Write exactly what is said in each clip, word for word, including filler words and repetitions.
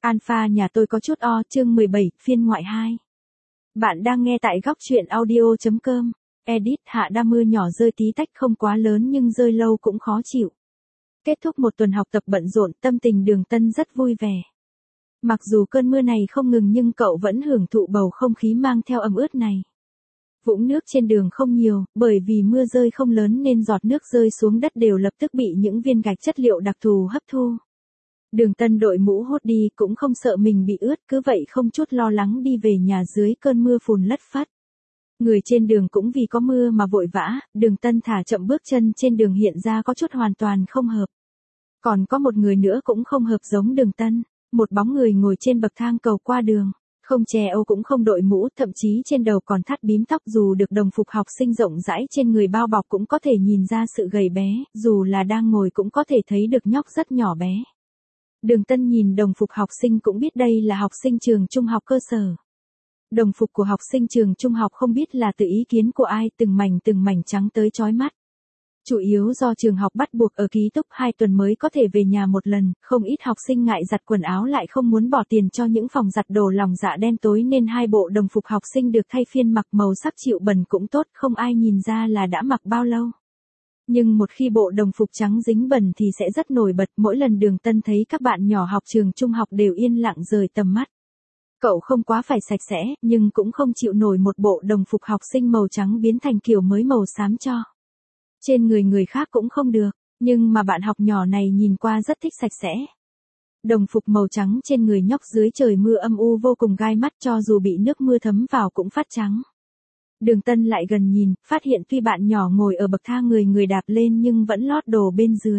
Alpha nhà tôi có chút o, chương mười bảy, phiên ngoại hai. Bạn đang nghe tại góc truyện audio chấm com. Edit hạ đa mưa nhỏ rơi tí tách không quá lớn nhưng rơi lâu cũng khó chịu. Kết thúc một tuần học tập bận rộn, tâm tình Đường Tân rất vui vẻ. Mặc dù cơn mưa này không ngừng nhưng cậu vẫn hưởng thụ bầu không khí mang theo ẩm ướt này. Vũng nước trên đường không nhiều, bởi vì mưa rơi không lớn nên giọt nước rơi xuống đất đều lập tức bị những viên gạch chất liệu đặc thù hấp thu. Đường Tân đội mũ hốt đi cũng không sợ mình bị ướt, cứ vậy không chút lo lắng đi về nhà dưới cơn mưa phùn lất phất. Người trên đường cũng vì có mưa mà vội vã, Đường Tân thả chậm bước chân trên đường hiện ra có chút hoàn toàn không hợp. Còn có một người nữa cũng không hợp giống Đường Tân, một bóng người ngồi trên bậc thang cầu qua đường. Không che âu cũng không đội mũ, thậm chí trên đầu còn thắt bím tóc, dù được đồng phục học sinh rộng rãi trên người bao bọc cũng có thể nhìn ra sự gầy bé, dù là đang ngồi cũng có thể thấy được nhóc rất nhỏ bé. Đường Tân nhìn đồng phục học sinh cũng biết đây là học sinh trường trung học cơ sở. Đồng phục của học sinh trường trung học không biết là tự ý kiến của ai, từng mảnh từng mảnh trắng tới chói mắt. Chủ yếu do trường học bắt buộc ở ký túc hai tuần mới có thể về nhà một lần, không ít học sinh ngại giặt quần áo lại không muốn bỏ tiền cho những phòng giặt đồ lòng dạ đen tối nên hai bộ đồng phục học sinh được thay phiên mặc, màu sắc chịu bẩn cũng tốt, không ai nhìn ra là đã mặc bao lâu. Nhưng một khi bộ đồng phục trắng dính bẩn thì sẽ rất nổi bật, mỗi lần Đường Tân thấy các bạn nhỏ học trường trung học đều yên lặng rời tầm mắt. Cậu không quá phải sạch sẽ, nhưng cũng không chịu nổi một bộ đồng phục học sinh màu trắng biến thành kiểu mới màu xám cho. Trên người người khác cũng không được, nhưng mà bạn học nhỏ này nhìn qua rất thích sạch sẽ. Đồng phục màu trắng trên người nhóc dưới trời mưa âm u vô cùng gai mắt, cho dù bị nước mưa thấm vào cũng phát trắng. Đường Tân lại gần nhìn, phát hiện tuy bạn nhỏ ngồi ở bậc thang người người đạp lên nhưng vẫn lót đồ bên dưới.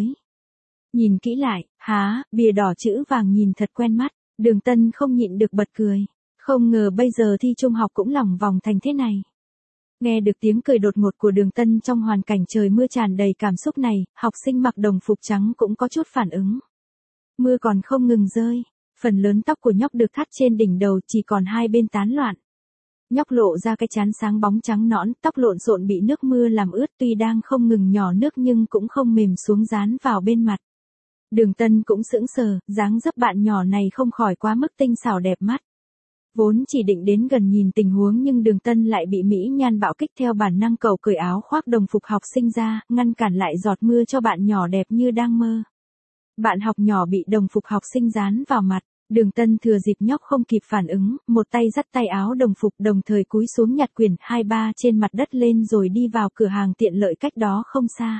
Nhìn kỹ lại, há, bìa đỏ chữ vàng nhìn thật quen mắt, Đường Tân không nhịn được bật cười. Không ngờ bây giờ thi trung học cũng lỏng vòng thành thế này. Nghe được tiếng cười đột ngột của Đường Tân trong hoàn cảnh trời mưa tràn đầy cảm xúc này, học sinh mặc đồng phục trắng cũng có chút phản ứng. Mưa còn không ngừng rơi, phần lớn tóc của nhóc được thắt trên đỉnh đầu, chỉ còn hai bên tán loạn. Nhóc lộ ra cái trán sáng bóng trắng nõn, tóc lộn xộn bị nước mưa làm ướt, tuy đang không ngừng nhỏ nước nhưng cũng không mềm xuống dán vào bên mặt. Đường Tân cũng sững sờ, dáng dấp bạn nhỏ này không khỏi quá mức tinh xảo đẹp mắt. Vốn chỉ định đến gần nhìn tình huống nhưng Đường Tân lại bị mỹ nhan bạo kích, theo bản năng cậu cởi áo khoác đồng phục học sinh ra, ngăn cản lại giọt mưa cho bạn nhỏ đẹp như đang mơ. Bạn học nhỏ bị đồng phục học sinh dán vào mặt, Đường Tân thừa dịp nhóc không kịp phản ứng, một tay dắt tay áo đồng phục đồng thời cúi xuống nhặt quyển hai ba trên mặt đất lên rồi đi vào cửa hàng tiện lợi cách đó không xa.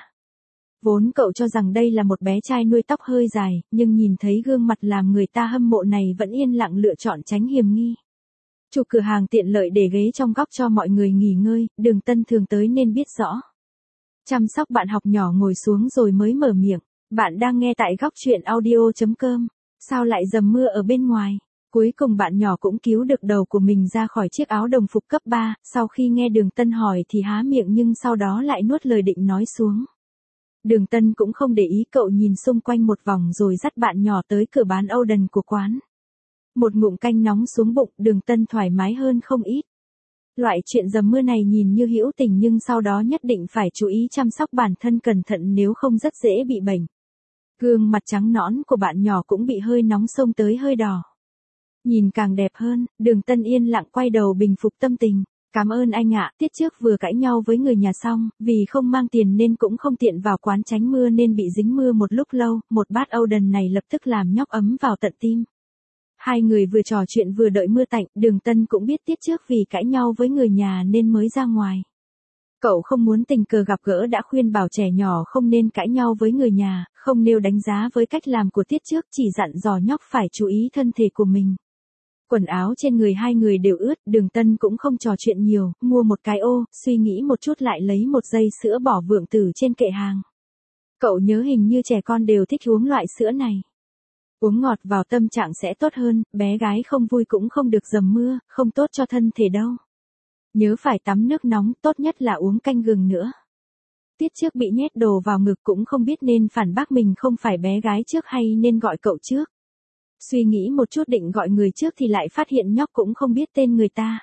Vốn cậu cho rằng đây là một bé trai nuôi tóc hơi dài, nhưng nhìn thấy gương mặt làm người ta hâm mộ này vẫn yên lặng lựa chọn tránh hiềm nghi. Chủ cửa hàng tiện lợi để ghế trong góc cho mọi người nghỉ ngơi, Đường Tân thường tới nên biết rõ. Chăm sóc bạn học nhỏ ngồi xuống rồi mới mở miệng. Bạn đang nghe tại góc truyện audio chấm com. Sao lại dầm mưa ở bên ngoài? Cuối cùng bạn nhỏ cũng cứu được đầu của mình ra khỏi chiếc áo đồng phục cấp ba, sau khi nghe Đường Tân hỏi thì há miệng nhưng sau đó lại nuốt lời định nói xuống. Đường Tân cũng không để ý, cậu nhìn xung quanh một vòng rồi dắt bạn nhỏ tới cửa bán Âu đần của quán. Một ngụm canh nóng xuống bụng, Đường Tân thoải mái hơn không ít. Loại chuyện dầm mưa này nhìn như hữu tình nhưng sau đó nhất định phải chú ý chăm sóc bản thân cẩn thận nếu không rất dễ bị bệnh. Gương mặt trắng nõn của bạn nhỏ cũng bị hơi nóng xông tới hơi đỏ. Nhìn càng đẹp hơn, Đường Tân yên lặng quay đầu bình phục tâm tình. Cảm ơn anh ạ, tiết trước vừa cãi nhau với người nhà xong, vì không mang tiền nên cũng không tiện vào quán tránh mưa nên bị dính mưa một lúc lâu, một bát Âu đần này lập tức làm nhóc ấm vào tận tim. Hai người vừa trò chuyện vừa đợi mưa tạnh, Đường Tân cũng biết tiết trước vì cãi nhau với người nhà nên mới ra ngoài. Cậu không muốn tình cờ gặp gỡ đã khuyên bảo trẻ nhỏ không nên cãi nhau với người nhà, không nêu đánh giá với cách làm của tiết trước, chỉ dặn dò nhóc phải chú ý thân thể của mình. Quần áo trên người hai người đều ướt, Đường Tân cũng không trò chuyện nhiều, mua một cái ô, suy nghĩ một chút lại lấy một dây sữa bỏ vượng tử trên kệ hàng. Cậu nhớ hình như trẻ con đều thích uống loại sữa này. Uống ngọt vào tâm trạng sẽ tốt hơn, bé gái không vui cũng không được dầm mưa, không tốt cho thân thể đâu. Nhớ phải tắm nước nóng, tốt nhất là uống canh gừng nữa. Tiết trước bị nhét đồ vào ngực cũng không biết nên phản bác mình không phải bé gái trước hay nên gọi cậu trước. Suy nghĩ một chút định gọi người trước thì lại phát hiện nhóc cũng không biết tên người ta.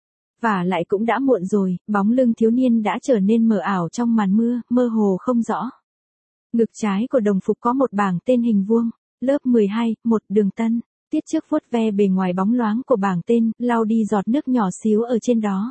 Và lại cũng đã muộn rồi, bóng lưng thiếu niên đã trở nên mờ ảo trong màn mưa, mơ hồ không rõ. Ngực trái của đồng phục có một bảng tên hình vuông, lớp mười hai, một Đường Tân. Tiết trước vuốt ve bề ngoài bóng loáng của bảng tên, lau đi giọt nước nhỏ xíu ở trên đó.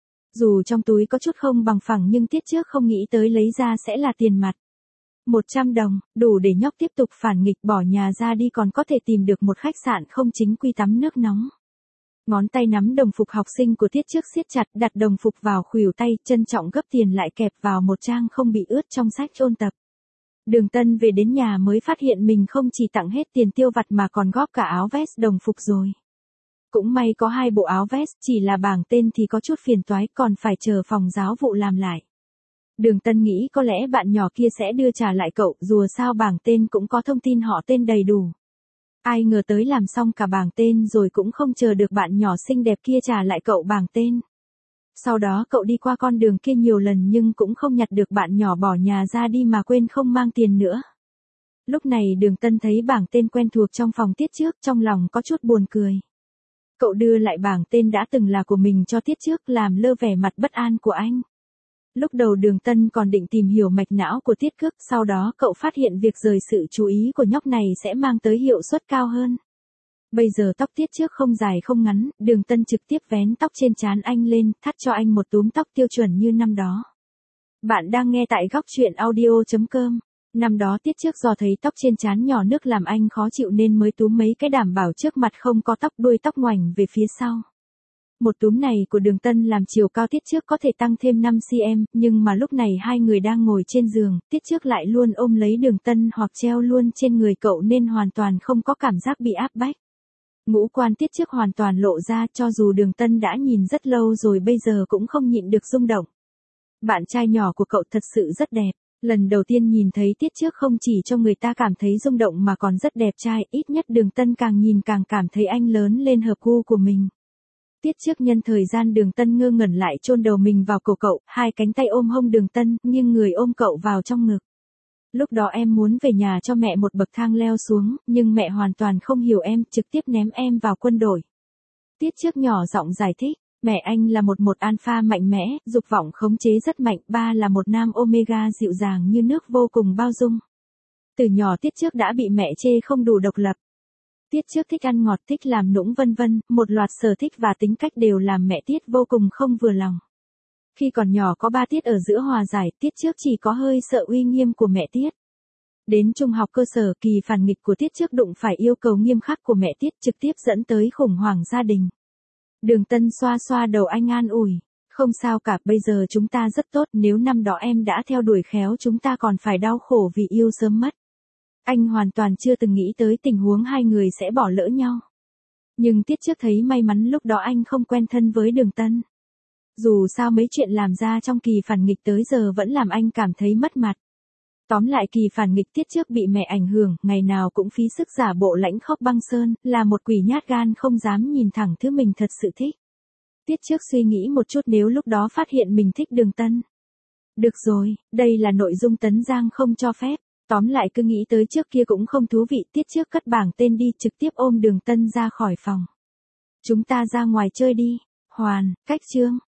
Dù trong túi có chút không bằng phẳng nhưng Tiết trước không nghĩ tới lấy ra sẽ là tiền mặt. một trăm đồng, đủ để nhóc tiếp tục phản nghịch bỏ nhà ra đi còn có thể tìm được một khách sạn không chính quy tắm nước nóng. Ngón tay nắm đồng phục học sinh của Tiết trước siết chặt, đặt đồng phục vào khuỷu tay, trân trọng gấp tiền lại kẹp vào một trang không bị ướt trong sách ôn tập. Đường Tân về đến nhà mới phát hiện mình không chỉ tặng hết tiền tiêu vặt mà còn góp cả áo vest đồng phục rồi. Cũng may có hai bộ áo vest, chỉ là bảng tên thì có chút phiền toái còn phải chờ phòng giáo vụ làm lại. Đường Tân nghĩ có lẽ bạn nhỏ kia sẽ đưa trả lại cậu, dù sao bảng tên cũng có thông tin họ tên đầy đủ. Ai ngờ tới làm xong cả bảng tên rồi cũng không chờ được bạn nhỏ xinh đẹp kia trả lại cậu bảng tên. Sau đó cậu đi qua con đường kia nhiều lần nhưng cũng không nhặt được bạn nhỏ bỏ nhà ra đi mà quên không mang tiền nữa. Lúc này Đường Tân thấy bảng tên quen thuộc trong phòng Tiết trước, trong lòng có chút buồn cười. Cậu đưa lại bảng tên đã từng là của mình cho Tiết trước, làm lơ vẻ mặt bất an của anh. Lúc đầu Đường Tân còn định tìm hiểu mạch não của Tiết Cước, sau đó cậu phát hiện việc rời sự chú ý của nhóc này sẽ mang tới hiệu suất cao hơn. Bây giờ tóc Tiết Trước không dài không ngắn, Đường Tân trực tiếp vén tóc trên trán anh lên, thắt cho anh một túm tóc tiêu chuẩn như năm đó. Bạn đang nghe tại góc truyện audio chấm com. Năm đó Tiết Trước do thấy tóc trên trán nhỏ nước làm anh khó chịu nên mới túm mấy cái đảm bảo trước mặt không có tóc, đuôi tóc ngoảnh về phía sau. Một túm này của Đường Tân làm chiều cao Tiết Trước có thể tăng thêm năm xăng-ti-mét, nhưng mà lúc này hai người đang ngồi trên giường, Tiết Trước lại luôn ôm lấy Đường Tân hoặc treo luôn trên người cậu nên hoàn toàn không có cảm giác bị áp bách. Ngũ quan Tiết Trước hoàn toàn lộ ra, cho dù Đường Tân đã nhìn rất lâu rồi bây giờ cũng không nhịn được rung động. Bạn trai nhỏ của cậu thật sự rất đẹp. Lần đầu tiên nhìn thấy Tiết Trước không chỉ cho người ta cảm thấy rung động mà còn rất đẹp trai, ít nhất Đường Tân càng nhìn càng cảm thấy anh lớn lên hợp gu của mình. Tiết Trước nhân thời gian Đường Tân ngơ ngẩn lại chôn đầu mình vào cổ cậu, hai cánh tay ôm hông Đường Tân, nghiêng người ôm cậu vào trong ngực. Lúc đó em muốn về nhà cho mẹ một bậc thang leo xuống, nhưng mẹ hoàn toàn không hiểu em, trực tiếp ném em vào quân đội. Tiết Trước nhỏ giọng giải thích, mẹ anh là một một alpha mạnh mẽ, dục vọng khống chế rất mạnh, ba là một nam omega dịu dàng như nước vô cùng bao dung. Từ nhỏ Tiết Trước đã bị mẹ chê không đủ độc lập. Tiết Trước thích ăn ngọt, thích làm nũng vân vân, một loạt sở thích và tính cách đều làm mẹ Tiết vô cùng không vừa lòng. Khi còn nhỏ có ba Tiết ở giữa hòa giải, Tiết Trước chỉ có hơi sợ uy nghiêm của mẹ Tiết. Đến trung học cơ sở, kỳ phản nghịch của Tiết Trước đụng phải yêu cầu nghiêm khắc của mẹ Tiết, trực tiếp dẫn tới khủng hoảng gia đình. Đường Tân xoa xoa đầu anh an ủi, không sao cả, bây giờ chúng ta rất tốt, nếu năm đó em đã theo đuổi khéo chúng ta còn phải đau khổ vì yêu sớm mất. Anh hoàn toàn chưa từng nghĩ tới tình huống hai người sẽ bỏ lỡ nhau. Nhưng Tiết Trước thấy may mắn lúc đó anh không quen thân với Đường Tân. Dù sao mấy chuyện làm ra trong kỳ phản nghịch tới giờ vẫn làm anh cảm thấy mất mặt. Tóm lại kỳ phản nghịch Tiết Trước bị mẹ ảnh hưởng, ngày nào cũng phí sức giả bộ lãnh khóc băng sơn, là một quỷ nhát gan không dám nhìn thẳng thứ mình thật sự thích. Tiết Trước suy nghĩ một chút nếu lúc đó phát hiện mình thích Đường Tân. Được rồi, đây là nội dung Tấn Giang không cho phép. Tóm lại cứ nghĩ tới trước kia cũng không thú vị, Tiết Trước cất bảng tên đi, trực tiếp ôm Đường Tân ra khỏi phòng. Chúng ta ra ngoài chơi đi. Hoàn, cách chương.